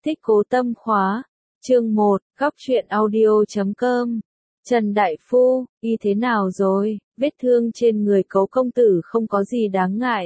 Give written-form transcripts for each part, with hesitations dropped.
Thích Cố Tâm khóa. Chương 1, Góc truyện audio.com. Trần Đại Phu, y thế nào rồi? Vết thương trên người Cố công tử không có gì đáng ngại.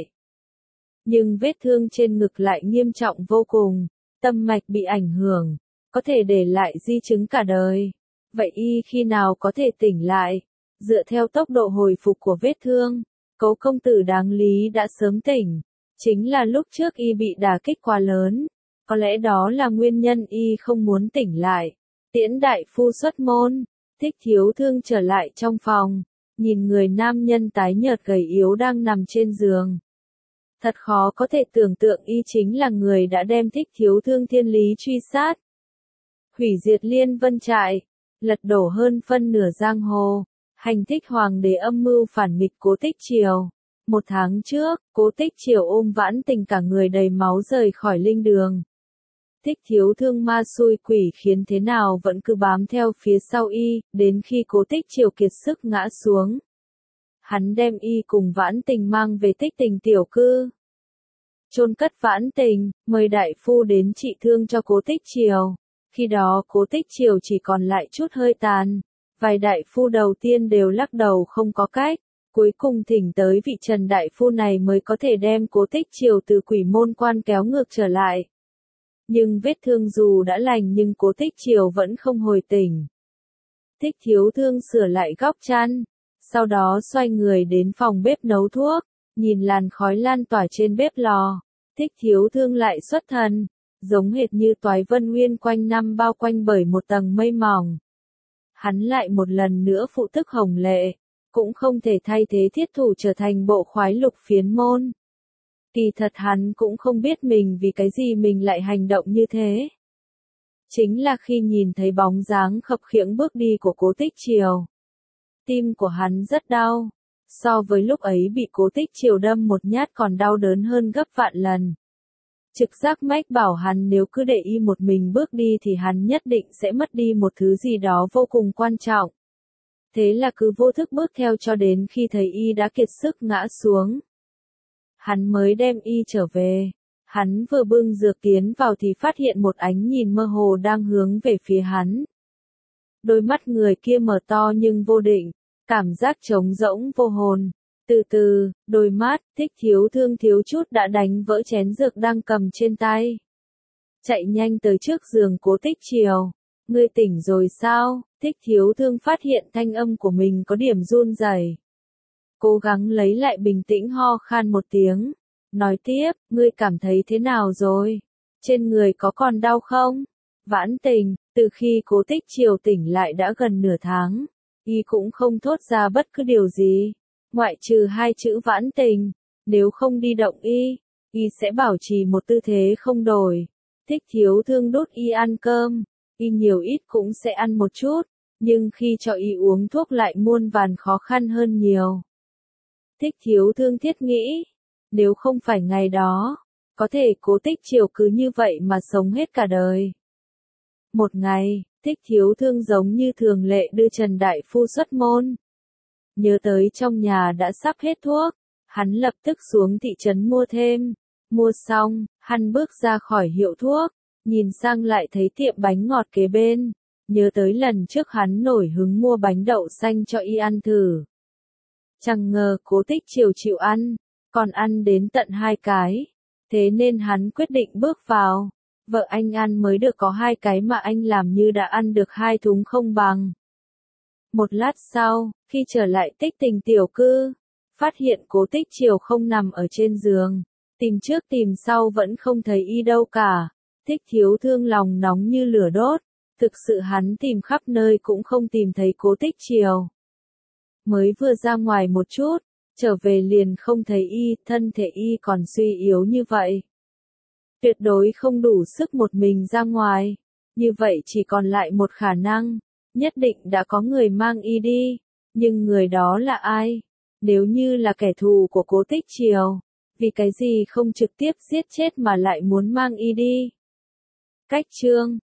Nhưng vết thương trên ngực lại nghiêm trọng vô cùng, tâm mạch bị ảnh hưởng, có thể để lại di chứng cả đời. Vậy y khi nào có thể tỉnh lại? Dựa theo tốc độ hồi phục của vết thương, Cố công tử đáng lý đã sớm tỉnh. Chính là lúc trước y bị đả kích quá lớn. Có lẽ đó là nguyên nhân y không muốn tỉnh lại. Tiễn đại phu xuất môn, Thích Thiếu Thương trở lại trong phòng, nhìn người nam nhân tái nhợt gầy yếu đang nằm trên giường. Thật khó có thể tưởng tượng y chính là người đã đem Thích Thiếu Thương thiên lý truy sát. Hủy diệt Liên Vân Trại, lật đổ hơn phân nửa giang hồ, hành thích hoàng đế âm mưu phản nghịch Cố Tích Triều. 1 tháng trước, Cố Tích Triều ôm Vãn Tình cả người đầy máu rời khỏi linh đường. Thích Thiếu Thương ma xui quỷ khiến thế nào vẫn cứ bám theo phía sau y, đến khi Cố Tích Triều kiệt sức ngã xuống. Hắn đem y cùng Vãn Tình mang về Tích Tình tiểu cư. Chôn cất Vãn Tình, mời đại phu đến trị thương cho Cố Tích Triều. Khi đó Cố Tích Triều chỉ còn lại chút hơi tàn. Vài đại phu đầu tiên đều lắc đầu không có cách. Cuối cùng thỉnh tới vị Trần đại phu này mới có thể đem Cố Tích Triều từ quỷ môn quan kéo ngược trở lại. Nhưng vết thương dù đã lành nhưng Cố Tích Triều vẫn không hồi tỉnh. Thích Thiếu Thương sửa lại góc chăn, sau đó xoay người đến phòng bếp nấu thuốc, nhìn làn khói lan tỏa trên bếp lò. Thích Thiếu Thương lại xuất thần, giống hệt như toái vân nguyên quanh năm bao quanh bởi một tầng mây mỏng. Hắn lại một lần nữa phụ thức hồng lệ, cũng không thể thay thế thiết thủ trở thành bộ khoái lục phiến môn. Kỳ thật hắn cũng không biết mình vì cái gì mình lại hành động như thế. Chính là khi nhìn thấy bóng dáng khập khiễng bước đi của Cố Tích Triều. Tim của hắn rất đau, so với lúc ấy bị Cố Tích Triều đâm một nhát còn đau đớn hơn gấp vạn lần. Trực giác mách bảo hắn nếu cứ để y một mình bước đi thì hắn nhất định sẽ mất đi một thứ gì đó vô cùng quan trọng. Thế là cứ vô thức bước theo cho đến khi thấy y đã kiệt sức ngã xuống. Hắn mới đem y trở về. Hắn vừa bưng dược tiến vào thì phát hiện một ánh nhìn mơ hồ đang hướng về phía hắn. Đôi mắt người kia mở to nhưng vô định, cảm giác trống rỗng vô hồn. Từ từ, đôi mắt, Thích Thiếu Thương thiếu chút đã đánh vỡ chén dược đang cầm trên tay. Chạy nhanh tới trước giường Cố Tích Triều. Ngươi tỉnh rồi sao? Thích Thiếu Thương phát hiện thanh âm của mình có điểm run rẩy. Cố gắng lấy lại bình tĩnh ho khan một tiếng. Nói tiếp, ngươi cảm thấy thế nào rồi? Trên người có còn đau không? Vãn Tình, từ khi Cố Tích Triều tỉnh lại đã gần nửa tháng. Y cũng không thốt ra bất cứ điều gì. Ngoại trừ 2 chữ Vãn Tình. Nếu không đi động y sẽ bảo trì một tư thế không đổi. Thích Thiếu Thương đút y ăn cơm. Y nhiều ít cũng sẽ ăn một chút. Nhưng khi cho y uống thuốc lại muôn vàn khó khăn hơn nhiều. Thích Thiếu Thương thiết nghĩ. Nếu không phải ngày đó, có thể Cố Tích Triều cứ như vậy mà sống hết cả đời. Một ngày, Thích Thiếu Thương giống như thường lệ đưa Trần Đại Phu xuất môn. Nhớ tới trong nhà đã sắp hết thuốc, hắn lập tức xuống thị trấn mua thêm. Mua xong, hắn bước ra khỏi hiệu thuốc, nhìn sang lại thấy tiệm bánh ngọt kế bên. Nhớ tới lần trước hắn nổi hứng mua bánh đậu xanh cho y ăn thử. Chẳng ngờ Cố Tích Triều chịu ăn, còn ăn đến tận 2 cái. Thế nên hắn quyết định bước vào. Vợ anh ăn mới được có 2 cái mà anh làm như đã ăn được 2 thúng không bằng. Một lát sau, khi trở lại Tích Tình tiểu cư, phát hiện Cố Tích Triều không nằm ở trên giường. Tìm trước tìm sau vẫn không thấy y đâu cả. Thích Thiếu Thương lòng nóng như lửa đốt. Thực sự hắn tìm khắp nơi cũng không tìm thấy Cố Tích Triều. Mới vừa ra ngoài một chút, trở về liền không thấy y, thân thể y còn suy yếu như vậy. Tuyệt đối không đủ sức một mình ra ngoài. Như vậy chỉ còn lại một khả năng, nhất định đã có người mang y đi. Nhưng người đó là ai? Nếu như là kẻ thù của Cố Tích Triều, vì cái gì không trực tiếp giết chết mà lại muốn mang y đi? Cách chương